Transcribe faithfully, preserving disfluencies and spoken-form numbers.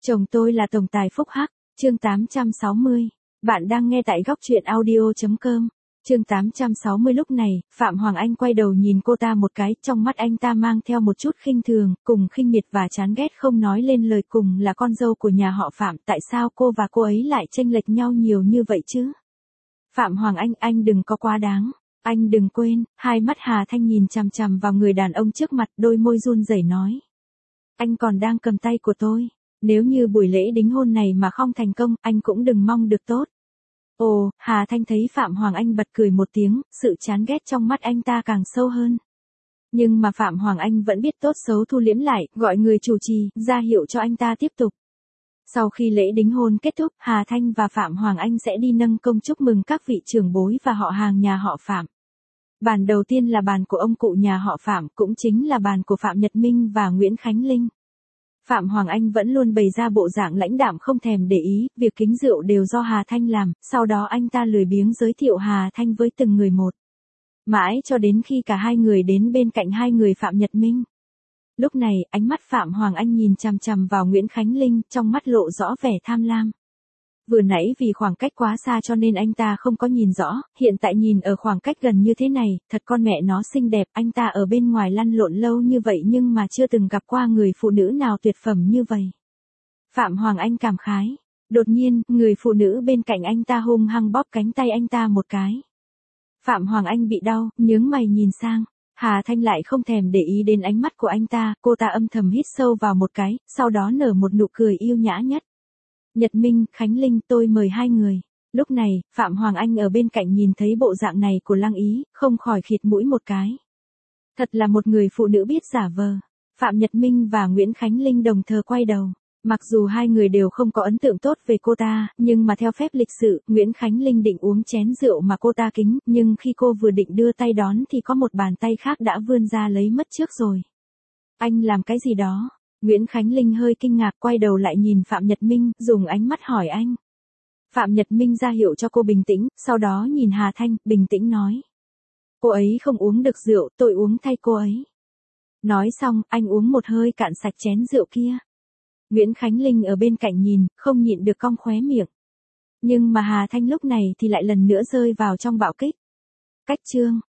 Chồng tôi là tổng tài phúc hắc, chương tám trăm sáu mươi. Bạn đang nghe tại góc truyện audio chấm com. Chương tám trăm sáu mươi. Lúc này, Phạm Hoàng Anh quay đầu nhìn cô ta một cái, trong mắt anh ta mang theo một chút khinh thường, cùng khinh miệt và chán ghét không nói lên lời. Cùng là con dâu của nhà họ Phạm, tại sao cô và cô ấy lại chênh lệch nhau nhiều như vậy chứ? Phạm Hoàng Anh, anh đừng có quá đáng. Anh đừng quên, hai mắt Hà Thanh nhìn chằm chằm vào người đàn ông trước mặt, đôi môi run rẩy nói. Anh còn đang cầm tay của tôi. Nếu như buổi lễ đính hôn này mà không thành công, anh cũng đừng mong được tốt. Ồ, Hà Thanh thấy Phạm Hoàng Anh bật cười một tiếng, sự chán ghét trong mắt anh ta càng sâu hơn. Nhưng mà Phạm Hoàng Anh vẫn biết tốt xấu thu liếm lại, gọi người chủ trì, ra hiệu cho anh ta tiếp tục. Sau khi lễ đính hôn kết thúc, Hà Thanh và Phạm Hoàng Anh sẽ đi nâng công chúc mừng các vị trưởng bối và họ hàng nhà họ Phạm. Bàn đầu tiên là bàn của ông cụ nhà họ Phạm, cũng chính là bàn của Phạm Nhật Minh và Nguyễn Khánh Linh. Phạm Hoàng Anh vẫn luôn bày ra bộ dạng lãnh đạm không thèm để ý, việc kính rượu đều do Hà Thanh làm, sau đó anh ta lười biếng giới thiệu Hà Thanh với từng người một. Mãi cho đến khi cả hai người đến bên cạnh hai người Phạm Nhật Minh. Lúc này, ánh mắt Phạm Hoàng Anh nhìn chằm chằm vào Nguyễn Khánh Linh, trong mắt lộ rõ vẻ tham lam. Vừa nãy vì khoảng cách quá xa cho nên anh ta không có nhìn rõ, hiện tại nhìn ở khoảng cách gần như thế này, thật con mẹ nó xinh đẹp, anh ta ở bên ngoài lăn lộn lâu như vậy nhưng mà chưa từng gặp qua người phụ nữ nào tuyệt phẩm như vậy. Phạm Hoàng Anh cảm khái. Đột nhiên, người phụ nữ bên cạnh anh ta hung hăng bóp cánh tay anh ta một cái. Phạm Hoàng Anh bị đau, nhướng mày nhìn sang. Hà Thanh lại không thèm để ý đến ánh mắt của anh ta, cô ta âm thầm hít sâu vào một cái, sau đó nở một nụ cười yêu nhã nhất. Nhật Minh, Khánh Linh, tôi mời hai người. Lúc này, Phạm Hoàng Anh ở bên cạnh nhìn thấy bộ dạng này của Lăng Ý, không khỏi khịt mũi một cái. Thật là một người phụ nữ biết giả vờ. Phạm Nhật Minh và Nguyễn Khánh Linh đồng thời quay đầu. Mặc dù hai người đều không có ấn tượng tốt về cô ta, nhưng mà theo phép lịch sự, Nguyễn Khánh Linh định uống chén rượu mà cô ta kính, nhưng khi cô vừa định đưa tay đón thì có một bàn tay khác đã vươn ra lấy mất trước rồi. Anh làm cái gì đó? Nguyễn Khánh Linh hơi kinh ngạc quay đầu lại nhìn Phạm Nhật Minh, dùng ánh mắt hỏi anh. Phạm Nhật Minh ra hiệu cho cô bình tĩnh, sau đó nhìn Hà Thanh, bình tĩnh nói. Cô ấy không uống được rượu, tôi uống thay cô ấy. Nói xong, anh uống một hơi cạn sạch chén rượu kia. Nguyễn Khánh Linh ở bên cạnh nhìn, không nhịn được cong khóe miệng. Nhưng mà Hà Thanh lúc này thì lại lần nữa rơi vào trong bạo kích. Cách chương.